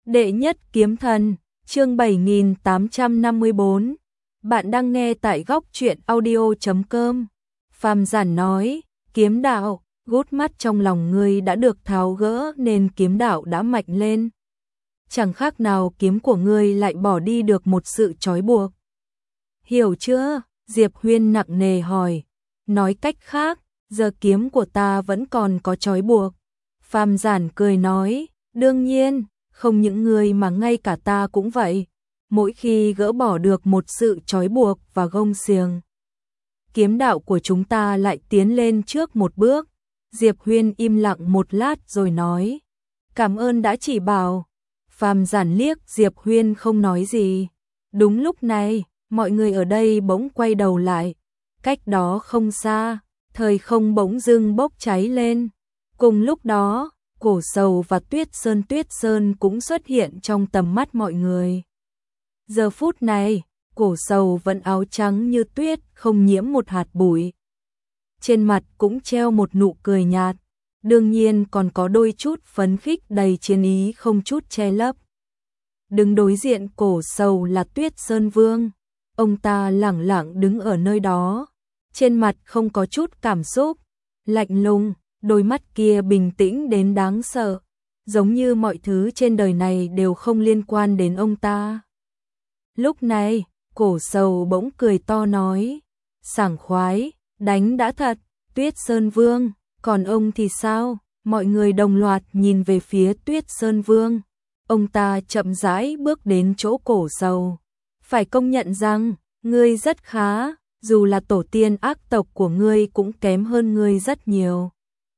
Đệ nhất kiếm thần, chương 7854. Bạn đang nghe tại góc truyện audio.com. Phàm Giản nói, kiếm đạo, gút mắt trong lòng ngươi đã được tháo gỡ nên kiếm đạo đã mạnh lên. Chẳng khác nào kiếm của ngươi lại bỏ đi được một sự trói buộc. Hiểu chưa? Diệp Huyên nặng nề hỏi. Nói cách khác, giờ kiếm của ta vẫn còn có trói buộc. Phàm Giản cười nói, đương nhiên, không những người mà ngay cả ta cũng vậy. Mỗi khi gỡ bỏ được một sự trói buộc và gông xiềng, kiếm đạo của chúng ta lại tiến lên trước một bước. Diệp Huyên im lặng một lát rồi nói, cảm ơn đã chỉ bảo. Phàm Giản liếc Diệp Huyên không nói gì. Đúng lúc này, mọi người ở đây bỗng quay đầu lại. Cách đó không xa, thời không bỗng dưng bốc cháy lên. Cùng lúc đó, Cổ Sầu và Tuyết Sơn cũng xuất hiện trong tầm mắt mọi người. Giờ phút này, Cổ Sầu vẫn áo trắng như tuyết, không nhiễm một hạt bụi. Trên mặt cũng treo một nụ cười nhạt, đương nhiên còn có đôi chút phấn khích đầy chiến ý không chút che lấp. Đứng đối diện Cổ Sầu là Tuyết Sơn Vương, ông ta lẳng lặng đứng ở nơi đó, trên mặt không có chút cảm xúc, lạnh lùng. Đôi mắt kia bình tĩnh đến đáng sợ, giống như mọi thứ trên đời này đều không liên quan đến ông ta. Lúc này, Cổ Sầu bỗng cười to nói, sảng khoái, đánh đã thật, Tuyết Sơn Vương, còn ông thì sao? Mọi người đồng loạt nhìn về phía Tuyết Sơn Vương. Ông ta chậm rãi bước đến chỗ Cổ Sầu. Phải công nhận rằng, ngươi rất khá, dù là tổ tiên ác tộc của ngươi cũng kém hơn ngươi rất nhiều.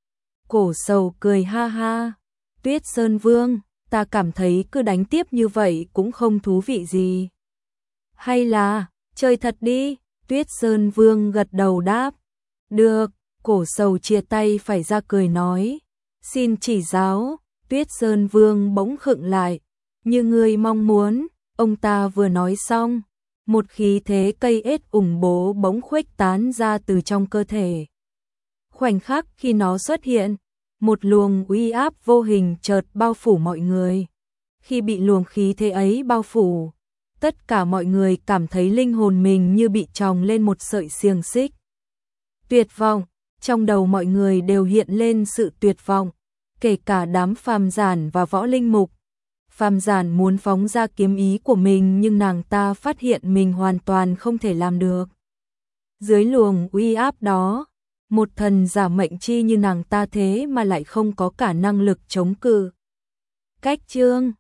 Cổ Sầu cười ha ha, Tuyết Sơn Vương, ta cảm thấy cứ đánh tiếp như vậy cũng không thú vị gì. Hay là, chơi thật đi, Tuyết Sơn Vương gật đầu đáp. Được, Cổ Sầu chia tay phải ra cười nói, xin chỉ giáo. Tuyết Sơn Vương bỗng khựng lại, như người mong muốn. Ông ta vừa nói xong, một khí thế cây ết ủng bố bỗng khuếch tán ra từ trong cơ thể. Khoảnh khắc khi nó xuất hiện, một luồng uy áp vô hình chợt bao phủ mọi người. Khi bị luồng khí thế ấy bao phủ, tất cả mọi người cảm thấy linh hồn mình như bị tròng lên một sợi xiềng xích. Tuyệt vọng, trong đầu mọi người đều hiện lên sự tuyệt vọng, kể cả đám Phàm Giản và Võ Linh Mục. Phàm Giản muốn phóng ra kiếm ý của mình nhưng nàng ta phát hiện mình hoàn toàn không thể làm được. Dưới luồng uy áp đó, một thần giả mệnh chi như nàng ta thế mà lại không có cả năng lực chống cự. Cách chương